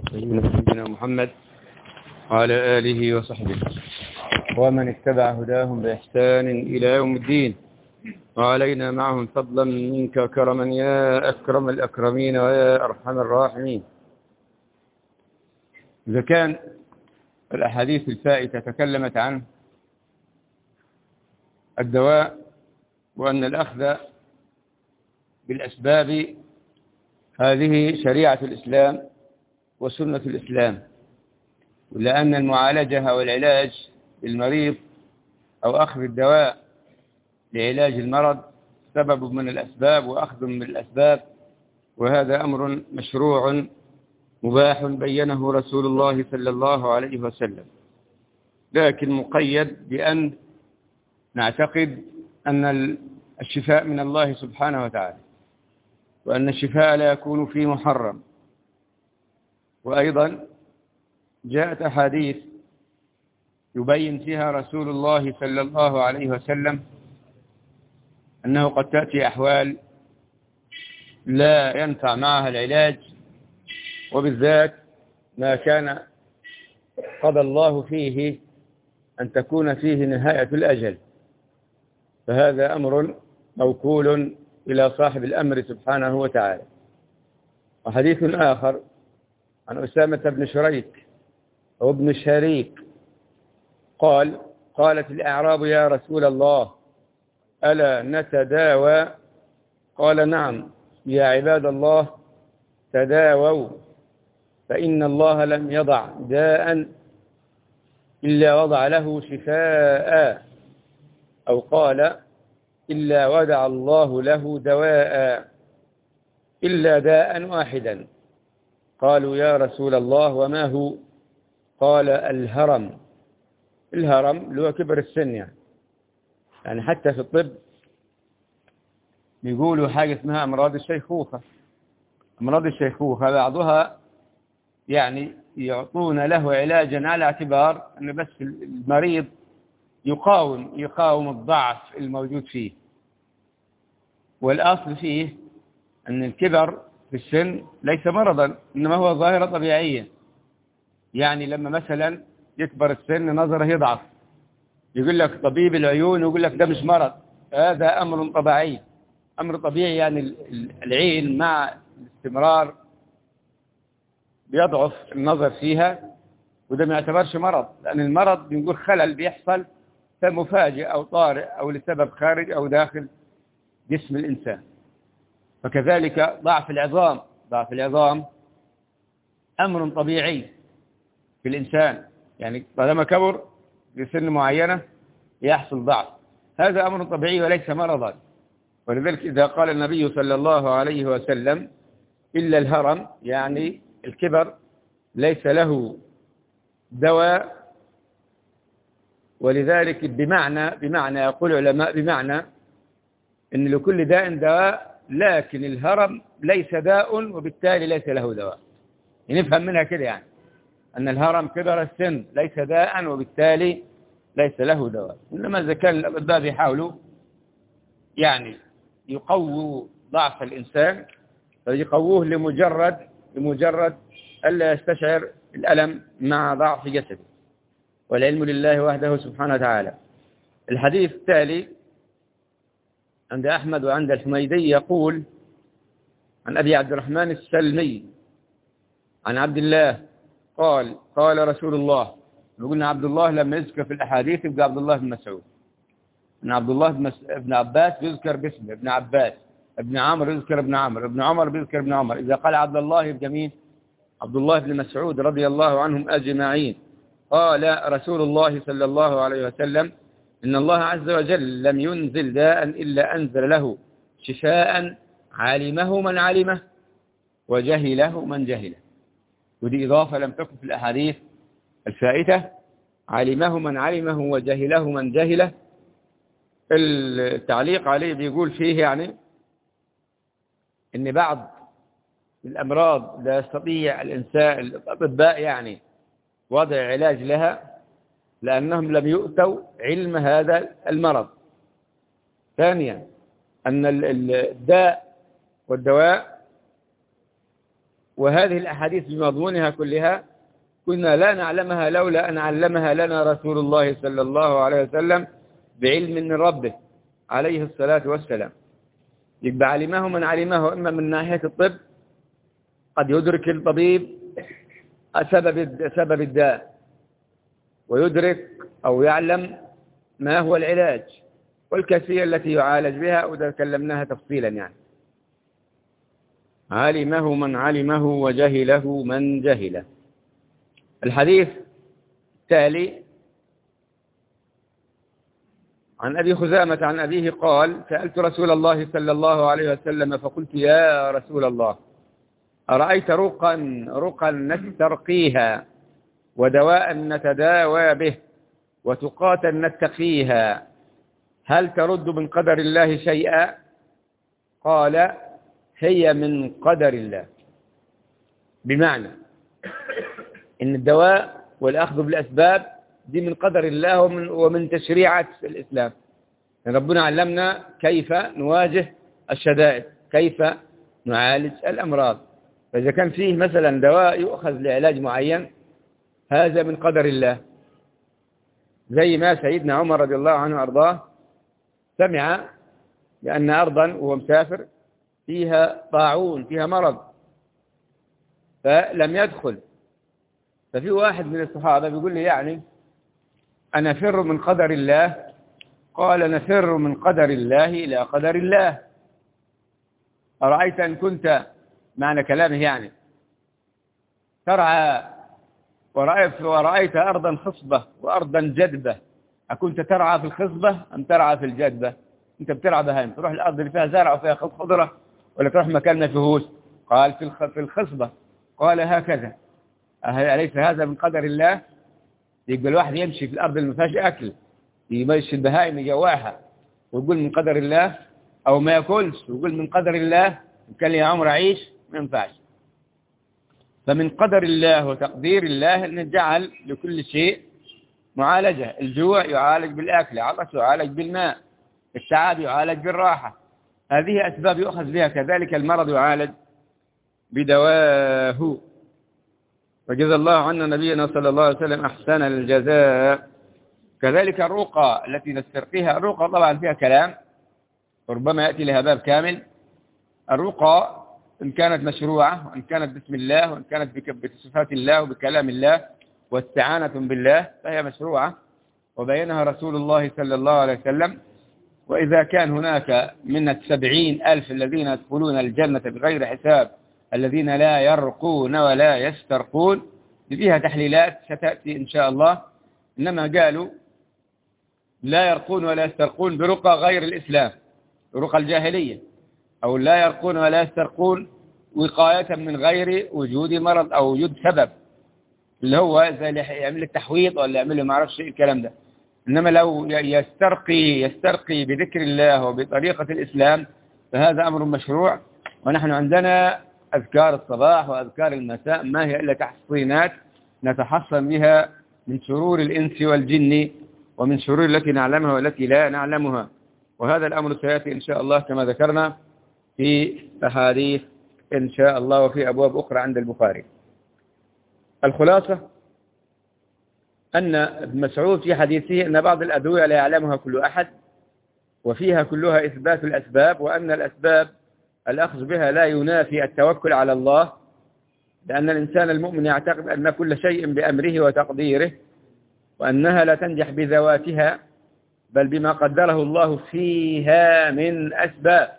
سيدنا محمد وعلى آله وصحبه ومن اتبع هداهم بإحسان إلى يوم الدين، وعلينا معهم فضلا منك كرما يا أكرم الأكرمين ويا أرحم الراحمين. إذا كان الأحاديث الفائتة تكلمت عن الدواء وأن الأخذ بالأسباب هذه شريعة الإسلام وسنة الإسلام، ولأن المعالجة والعلاج للمريض أو أخذ الدواء لعلاج المرض سبب من الأسباب وأخذ من الأسباب، وهذا أمر مشروع مباح بينه رسول الله صلى الله عليه وسلم، لكن مقيد بأن نعتقد أن الشفاء من الله سبحانه وتعالى، وأن الشفاء لا يكون في محرم. وأيضا جاءت أحاديث يبين فيها رسول الله صلى الله عليه وسلم أنه قد تأتي أحوال لا ينفع معها العلاج، وبالذات ما كان قضى الله فيه أن تكون فيه نهاية الأجل، فهذا أمر موكول إلى صاحب الأمر سبحانه وتعالى. وحديث آخر عن أسامة بن شريك أو ابن شريك قالت الأعراب يا رسول الله ألا نتداوى؟ قال نعم يا عباد الله تداووا، فإن الله لم يضع داء إلا وضع له شفاء، أو قال إلا وضع الله له دواء إلا داء واحدا. قالوا يا رسول الله وما هو؟ قال الهرم. الهرم اللي هو كبر السن، يعني حتى في الطب بيقولوا حاجة اسمها أمراض الشيخوخة. أمراض الشيخوخة بعضها يعني يعطون له علاجا على اعتبار أن بس المريض يقاوم الضعف الموجود فيه، والأصل فيه أن الكبر في السن ليس مرضا، إنما هو ظاهرة طبيعية. يعني لما مثلا يكبر السن نظره يضعف، يقول لك طبيب العيون يقول لك ده مش مرض، هذا أمر طبيعي، أمر طبيعي. يعني العين مع الاستمرار بيضعف النظر فيها، وده ما يعتبرش مرض، لأن المرض بنقول خلل بيحصل مفاجئ أو طارئ أو لسبب خارج أو داخل جسم الإنسان. فكذلك ضعف العظام أمر طبيعي في الإنسان، يعني طالما كبر بسن معينة يحصل ضعف، هذا أمر طبيعي وليس مرضا. ولذلك إذا قال النبي صلى الله عليه وسلم إلا الهرم، يعني الكبر ليس له دواء. ولذلك بمعنى يقول العلماء بمعنى أن لكل داء دواء، لكن الهرم ليس داء وبالتالي ليس له دواء. نفهم منها كده، يعني أن الهرم كبر السن ليس داء وبالتالي ليس له دواء. إنما إذا كان الأطباء بيحاولوا يعني يقووا ضعف الإنسان، فيقووه لمجرد ألا يستشعر الألم مع ضعف جسده، والعلم لله وحده سبحانه وتعالى. الحديث التالي عند أحمد وعند الحميدي يقول عن أبي عبد الرحمن السلمي عن عبد الله قال رسول الله. قلنا عبد الله لما يذكر في الأحاديث يبقى عبد الله بن مسعود، ابن عبد الله ابن عباس يذكر باسمه ابن عباس، ابن عمرو يذكر ابن عمرو، ابن عمر بيذكر ابن عمر. إذا قال عبد الله يبقى مين؟ عبد الله بن مسعود رضي الله عنهم أجمعين. قال رسول الله صلى الله عليه وسلم إن الله عز وجل لم ينزل داء إلا أنزل له شفاء علمه من علمه وجهله من جهله. ودي إضافة لم تكن في الأحاديث الفائتة، علمه من علمه وجهله من جهله. التعليق عليه بيقول فيه يعني إن بعض الأمراض لا يستطيع الإنسان الأطباء يعني وضع علاج لها لأنهم لم يؤتوا علم هذا المرض. ثانيا أن الداء والدواء وهذه الأحاديث بمضمونها كلها كنا لا نعلمها لولا أن علمها لنا رسول الله صلى الله عليه وسلم بعلم من ربه عليه الصلاة والسلام. يبقى علمه من علمه، إما من ناحية الطب قد يدرك الطبيب سبب الداء ويدرك أو يعلم ما هو العلاج والكيفية التي يعالج بها، وإذا تكلمناها تفصيلا يعني. علمه من علمه وجهله من جهله. الحديث التالي عن أبي خزامة عن أبيه قال: سألت رسول الله صلى الله عليه وسلم فقلت: يا رسول الله، أرأيت رقا نسترقيها ودواء نتداوى به وتقاة نتقيها، هل ترد من قدر الله شيئا؟ قال: هي من قدر الله. بمعنى إن الدواء والأخذ بالأسباب دي من قدر الله ومن تشريعات الإسلام. يعني ربنا علمنا كيف نواجه الشدائد، كيف نعالج الأمراض. فإذا كان فيه مثلا دواء يؤخذ لعلاج معين هذا من قدر الله. زي ما سيدنا عمر رضي الله عنه وأرضاه سمع بأن أرضا وهو مسافر فيها طاعون، فيها مرض، فلم يدخل. ففي واحد من الصحابة بيقول لي: يعني أنا أفر من قدر الله. قال: نفر من قدر الله إلى قدر الله. أرأيت أن كنت، معنى كلامه يعني، ترعى ورأيت أرضا خصبة وأرضا جدبة، أكنت ترعى في الخصبة أم ترعى في الجدبة؟ أنت بترعى بهايم، تروح الأرض اللي فيها زرع وفيها خضرة، ولا تروح مكان ما فيهوش؟ قال: في الخصبة. قال: هكذا، أليس هذا من قدر الله؟ يبقى الواحد يمشي في الأرض اللي ما فيهاش أكل، يمشي البهائم يجوعها ويقول من قدر الله، أو ما يأكلش ويقول من قدر الله، كان يا عمر عيش، ما ينفعش. فمن قدر الله وتقدير الله أن جعل لكل شيء معالجة. الجوع يعالج بالأكل، العطش يعالج بالماء، التعب يعالج بالراحة. هذه أسباب يؤخذ بها. كذلك المرض يعالج بدواه. وجزا الله عنا نبينا صلى الله عليه وسلم أحسن الجزاء. كذلك الرقى التي نسترقيها، الرقى طبعا فيها كلام وربما يأتي لها باب كامل. الرقى إن كانت مشروعة، وإن كانت بسم الله، وإن كانت بصفات الله وبكلام الله واستعانة بالله، فهي مشروعة وبينها رسول الله صلى الله عليه وسلم. وإذا كان هناك من 70,000 الذين يدخلون الجنة بغير حساب، الذين لا يرقون ولا يسترقون، فيها تحليلات ستأتي إن شاء الله. إنما قالوا لا يرقون ولا يسترقون برقى غير الإسلام، برقى الجاهلية، أو لا يرقون ولا يسترقون وقاية من غير وجود مرض أو وجود سبب، اللي هو زي اللي يعمل التحويض ولا يعمل ما اعرفش الكلام ده. إنما لو يسترقي بذكر الله وبطريقة الإسلام فهذا أمر مشروع. ونحن عندنا أذكار الصباح وأذكار المساء ما هي إلا تحصينات نتحصن بها من شرور الإنس والجن ومن شرور التي نعلمها والتي لا نعلمها. وهذا الأمر سيأتي إن شاء الله كما ذكرنا في أحاديث إن شاء الله وفي أبواب أخرى عند البخاري. الخلاصة أن ابن مسعود في حديثه أن بعض الأدوية لا يعلمها كل أحد، وفيها كلها إثبات الأسباب، وأن الأسباب الأخذ بها لا ينافي التوكل على الله، لأن الإنسان المؤمن يعتقد أن كل شيء بأمره وتقديره، وأنها لا تنجح بذواتها بل بما قدره الله فيها من أسباب.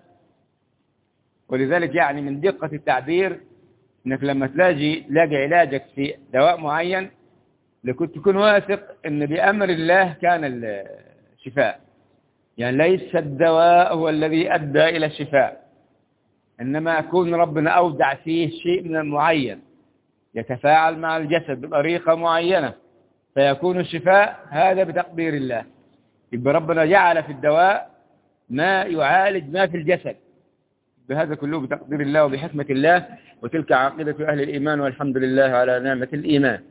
ولذلك يعني من دقة التعبير أنك لما تلاقي علاجك في دواء معين لكنت تكون واثق أن بأمر الله كان الشفاء. يعني ليس الدواء هو الذي أدى إلى الشفاء، إنما يكون ربنا أودع فيه شيء من المعين يتفاعل مع الجسد بطريقة معينة فيكون الشفاء، هذا بتقدير الله. يبقى ربنا جعل في الدواء ما يعالج ما في الجسد، بهذا كله بتقدير الله وبحكمة الله. وتلك عاقبة أهل الإيمان، والحمد لله على نعمة الإيمان.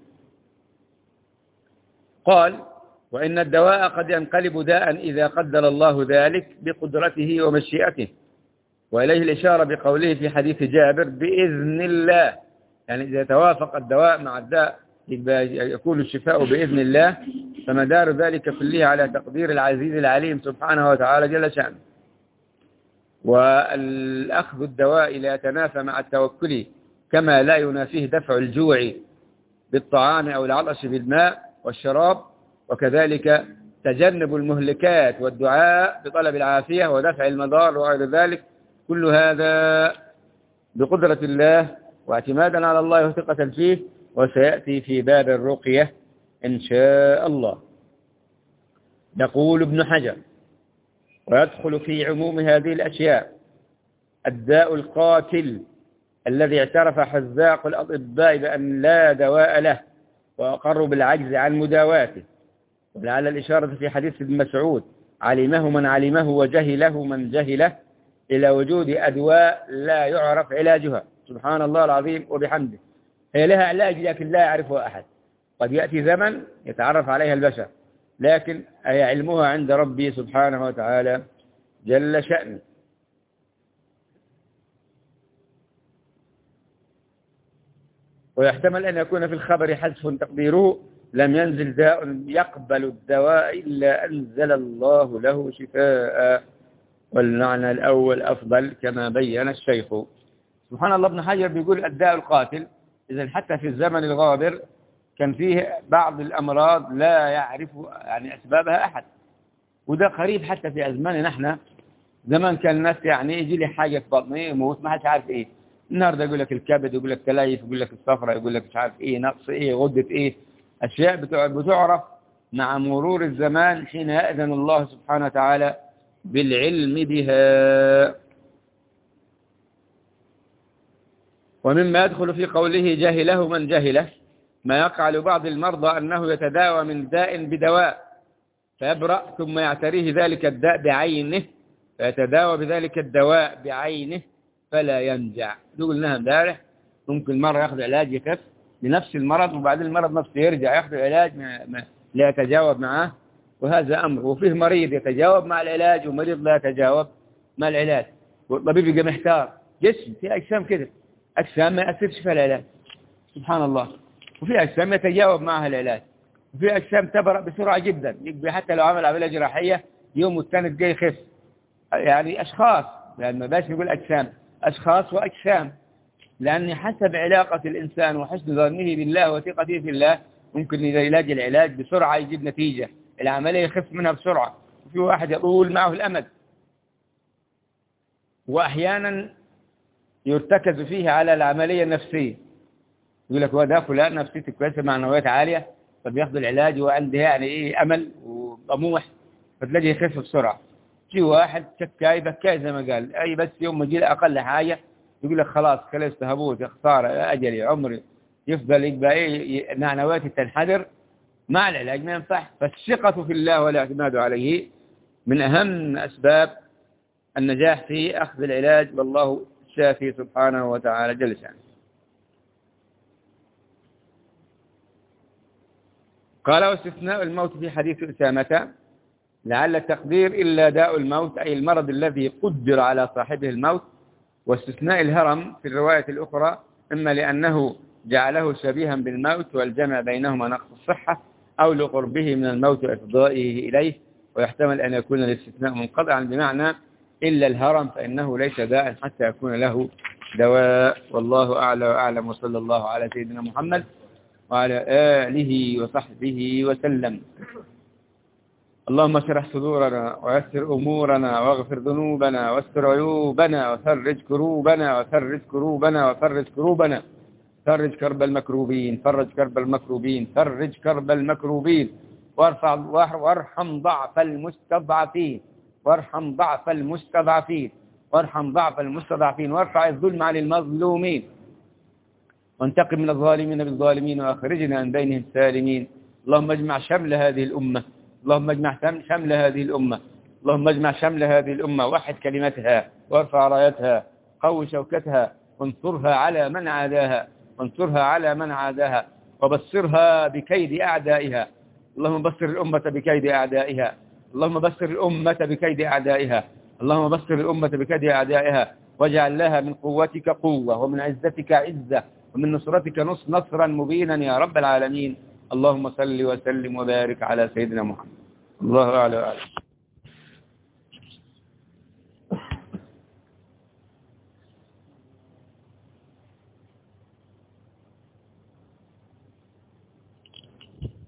قال: وإن الدواء قد ينقلب داء إذا قدر الله ذلك بقدرته ومشيئته. وإليه الإشارة بقوله في حديث جابر: بإذن الله. يعني إذا توافق الدواء مع الداء يكون الشفاء بإذن الله، فمدار ذلك كله على تقدير العزيز العليم سبحانه وتعالى جل شأنه. والأخذ الدواء لا يتنافى مع التوكل، كما لا ينافيه دفع الجوع بالطعام أو العطش بالماء والشراب، وكذلك تجنب المهلكات والدعاء بطلب العافية ودفع المضار وغير ذلك، كل هذا بقدرة الله واعتمادا على الله وثقة فيه، وسيأتي في باب الرقية إن شاء الله. يقول ابن حجر: ويدخل في عموم هذه الأشياء الداء القاتل الذي اعترف حذاق الأطباء بأن لا دواء له، وأقروا بالعجز عن مداواته. ولعل الإشارة في حديث ابن مسعود: علمه من علمه وجهله من جهله، إلى وجود أدواء لا يعرف علاجها. سبحان الله العظيم وبحمده. هي لها علاج لكن لا يعرفها أحد. قد يأتي زمن يتعرف عليها البشر، لكن هي علمها عند ربي سبحانه وتعالى جل شأنه. ويحتمل أن يكون في الخبر حذف تقديره: لم ينزل داء يقبل الدواء إلا أنزل الله له شفاء. والمعنى الأول أفضل كما بين الشيخ. سبحان الله. ابن حجر بيقول الداء القاتل، إذا حتى في الزمن الغابر كان فيه بعض الأمراض لا يعرف يعني أسبابها أحد، وده قريب حتى في أزماننا نحن. زمان كان الناس يعني يجي لي حاجة في بطني يموت ما حدش عارف إيه. النهارده يقول لك الكبد، يقول لك تليف، يقول لك الصفرة، يقول لك مش عارف إيه، نقص إيه، غدة إيه. أشياء بتعرف مع مرور الزمان حين يأذن الله سبحانه وتعالى بالعلم بها. ومما يدخل في قوله جهله من جهله ما يقع لبعض المرضى أنه يتداوى من داء بدواء فيبرأ، ثم يعتريه ذلك الداء بعينه فيتداوى بذلك الدواء بعينه فلا ينجع. قلناها امبارح، ممكن مرة ياخذ علاج يخف لنفس المرض، وبعدين المرض نفسه يرجع ياخذ علاج لا يتجاوب معه، وهذا أمر. وفيه مريض يتجاوب مع العلاج ومريض لا يتجاوب مع العلاج، والطبيب يبقى محتار. جسم في أجسام كده، أجسام ما يأثرش في العلاج سبحان الله، وفي أجسام يتجاوب معها العلاج، وفي أجسام تبرأ بسرعة جدا، يبقى حتى لو عمل عملية جراحية يوم والثاني جاي يخف. يعني أشخاص، لأن ما باش نقول أجسام، أشخاص وأجسام، لأن حسب علاقة الإنسان وحسن ظنه بالله وثقته في الله ممكن إذا يلاقي العلاج بسرعة يجيب نتيجة، العملية يخف منها بسرعة. وفي واحد يطول معه الأمد، وأحيانا يرتكز فيه على العملية النفسية، يقول لك هو ده فلان نفسيته كويسة معنويات عالية، فبياخد العلاج وعنده يعني إيه أمل وطموح، فتلاقيه يخف بسرعة. في واحد شكاي بكاي زي ما قال، أي بس يوم ما يجي أقل حاجة يقول لك خلاص خلصت هبوط خسارة أجلي عمري، يفضل يبقى إيه معنوياتي تنحدر مع العلاج ما ينفع. فالثقة في الله والاعتماد عليه من أهم أسباب النجاح في أخذ العلاج، والله الشافي سبحانه وتعالى جل شأنه. قال: واستثناء الموت في حديث أسامة لعل التقدير إلا داء الموت، أي المرض الذي قدر على صاحبه الموت. واستثناء الهرم في الرواية الأخرى إما لأنه جعله شبيها بالموت والجمع بينهما نقص الصحة، أو لقربه من الموت وإفضائه إليه. ويحتمل أن يكون الاستثناء منقطعا بمعنى إلا الهرم فإنه ليس داء حتى يكون له دواء. والله أعلى وأعلم، وصلى الله على سيدنا محمد وعلى آله وصحبه وسلم. اللهم اشرح صدورنا ويسر أمورنا واغفر ذنوبنا واستر عيوبنا وفرج كروبنا وفرج كروبنا وفرج كروبنا، فرج كرب المكروبين، فرج كرب المكروبين، فرج كرب المكروبين، وارحم ضعف المستضعفين، وارحم ضعف المستضعفين، وارحم ضعف المستضعفين، وارفع الظلم عن المظلومين، وانتقم من الظالمين بالظالمين، واخرجنا من بينهم سالمين. اللهم اجمع شمل هذه الأمة، اللهم اجمع شمل هذه الأمة، اللهم اجمع شمل هذه الأمة، وحد كلمتها وارفع رايتها، قوي شوكتها، وانصرها على من عاداها، وانصرها على من عاداها، وبصرها بكيد أعدائها. اللهم بصر الأمة بكيد أعدائها، اللهم بصر الأمة بكيد أعدائها، اللهم بصر الأمة بكيد أعدائها، واجعل لها من قوتك قوة ومن عزتك عزة ومن نصرتك نصرا مبينا يا رب العالمين. اللهم صل وسلم وبارك على سيدنا محمد. الله أعلى وأعلم.